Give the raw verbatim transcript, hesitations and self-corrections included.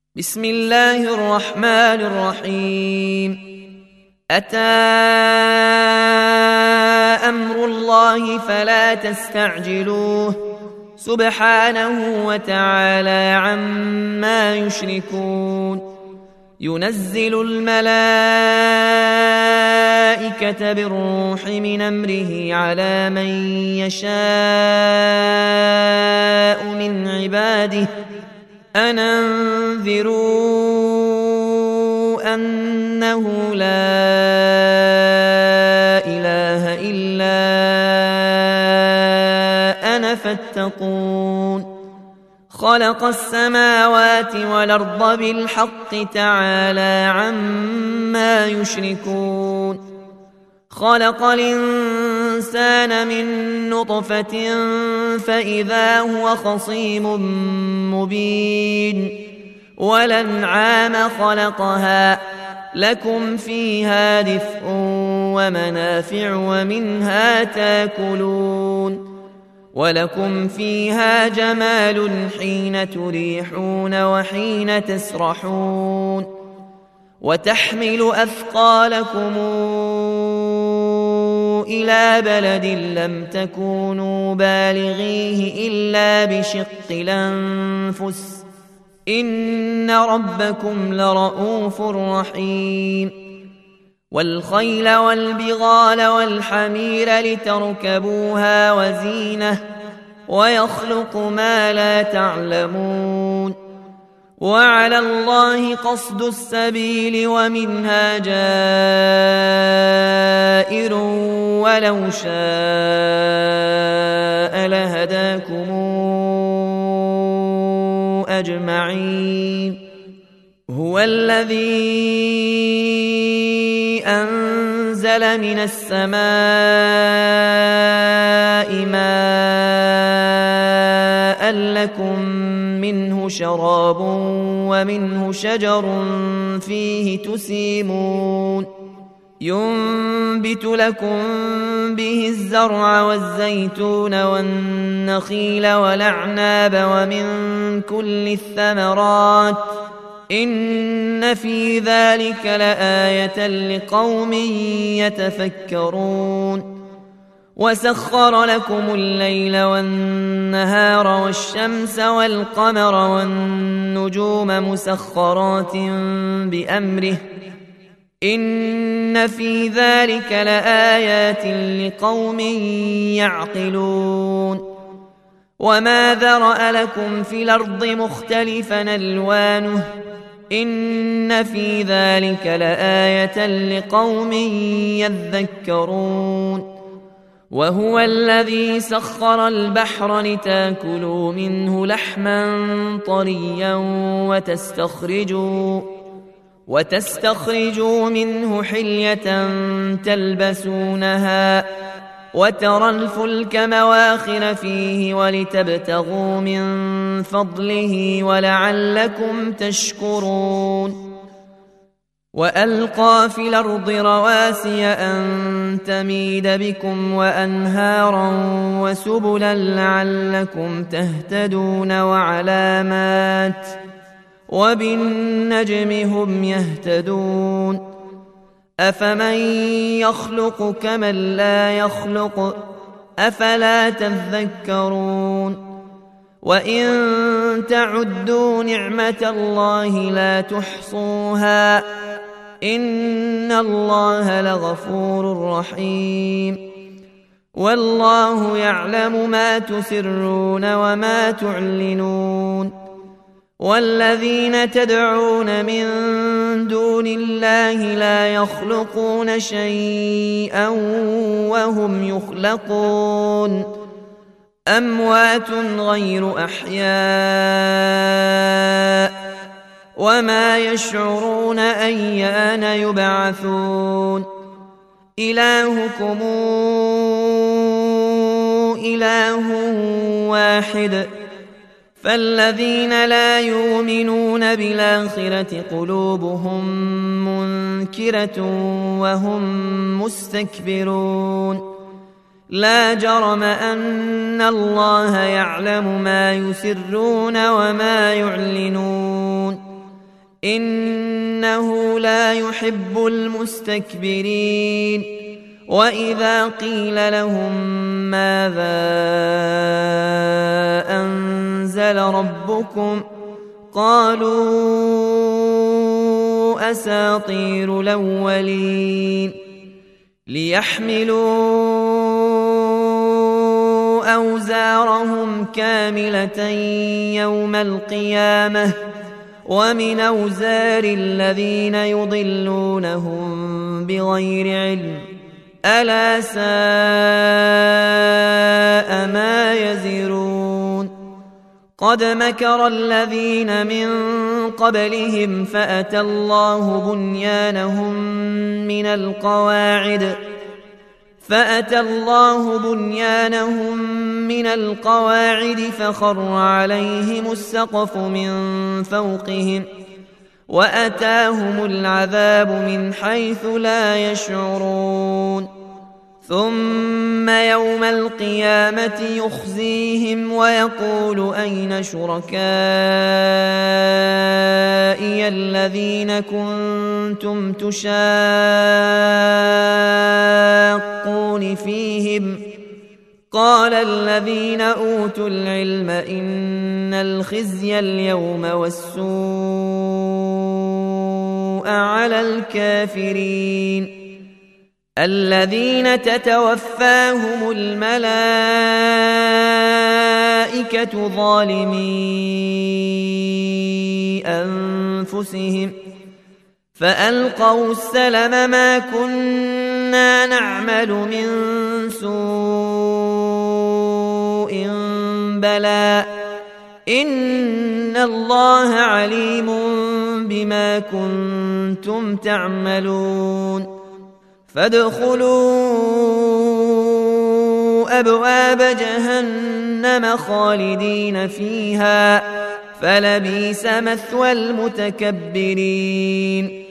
بسم الله الرحمن الرحيم. أتى أمر الله فلا تستعجلوه سبحانه وتعالى عما يشركون. ينزل الملائكة بالروح من أمره على من يشاء من عباده أن أنذروا أنه لا إله إلا أنا فاتقون. خلق السماوات والأرض بالحق تعالى عما يشركون. خلق الإنسان من نطفة فإذا هو خصيم مبين. والأنعام خلقها لكم فيها دفء ومنافع ومنها تاكلون. ولكم فيها جمال حين تريحون وحين تسرحون. وتحمل أثقالكم إلى بلد لم تكونوا بالغيه إلا بشق الأنفس إن ربكم لرؤوف رحيم. والخيل والبغال والحمير لتركبوها وزينة ويخلق ما لا تعلمون. وعلى الله قصد السبيل ومنها جائر ولو شاء لهداكم أجمعين. هو الذي أنزل من السماء ماء لكم منه شراب ومنه شجر فيه تسيمون. ينبت لكم به الزرع والزيتون والنخيل والأعناب ومن كل الثمرات إن في ذلك لآية لقوم يتفكرون. وسخر لكم الليل والنهار والشمس والقمر والنجوم مسخرات بأمره إن في ذلك لآيات لقوم يعقلون. وما ذرأ لكم في الأرض مختلفا ألوانه إن في ذلك لآية لقوم يذكرون. وهو الذي سخر البحر لتاكلوا منه لحما طريا وتستخرجوا وتستخرجوا منه حلية تلبسونها وترى الفلك مواخر فيه ولتبتغوا من فضله ولعلكم تشكرون. وألقى في الأرض رواسي أن تميد بكم وأنهارا وسبلا لعلكم تهتدون وعلامات وبالنجم هم يهتدون. أفمن يخلق كمن لا يخلق أفلا تذكرون. وإن تعدوا نعمة الله لا تحصوها إن الله لغفور رحيم. والله يعلم ما تسرون وما تعلنون. والذين تدعون من دون الله لا يخلقون شيئا وهم يخلقون. أموات غير أحياء وما يشعرون أيان يبعثون. إلهكم إله واحد فالذين لا يؤمنون بالآخرة قلوبهم منكرة وهم مستكبرون. لا جرم أن الله يعلم ما يسرون وما يعلنون إنه لا يحب المستكبرين وإذا قيل لهم ماذا أنزل ربكم قالوا أساطير الأولين ليحملوا أوزارهم كاملة يوم القيامة ومن أوزار الذين يضلونهم بغير علم ألا ساء ما يزرون قد مكر الذين من قبلهم فأتى الله بنيانهم من القواعد فأتى الله بنيانهم من القواعد فخر عليهم السقف من فوقهم وأتاهم العذاب من حيث لا يشعرون ثم يوم القيامة يخزيهم ويقول أين شركائي الذين كنتم تشاقون فيهم قال الذين أوتوا العلم إن الخزي اليوم والسوء على الكافرين الذين تتوفاهم الملائكة ظالمي أنفسهم فألقوا السلم ما كنا نعمل من سوء بلى إن الله عليم بما كنتم تعملون فادخلوا أبواب جهنم خالدين فيها فلبئس مثوى المتكبرين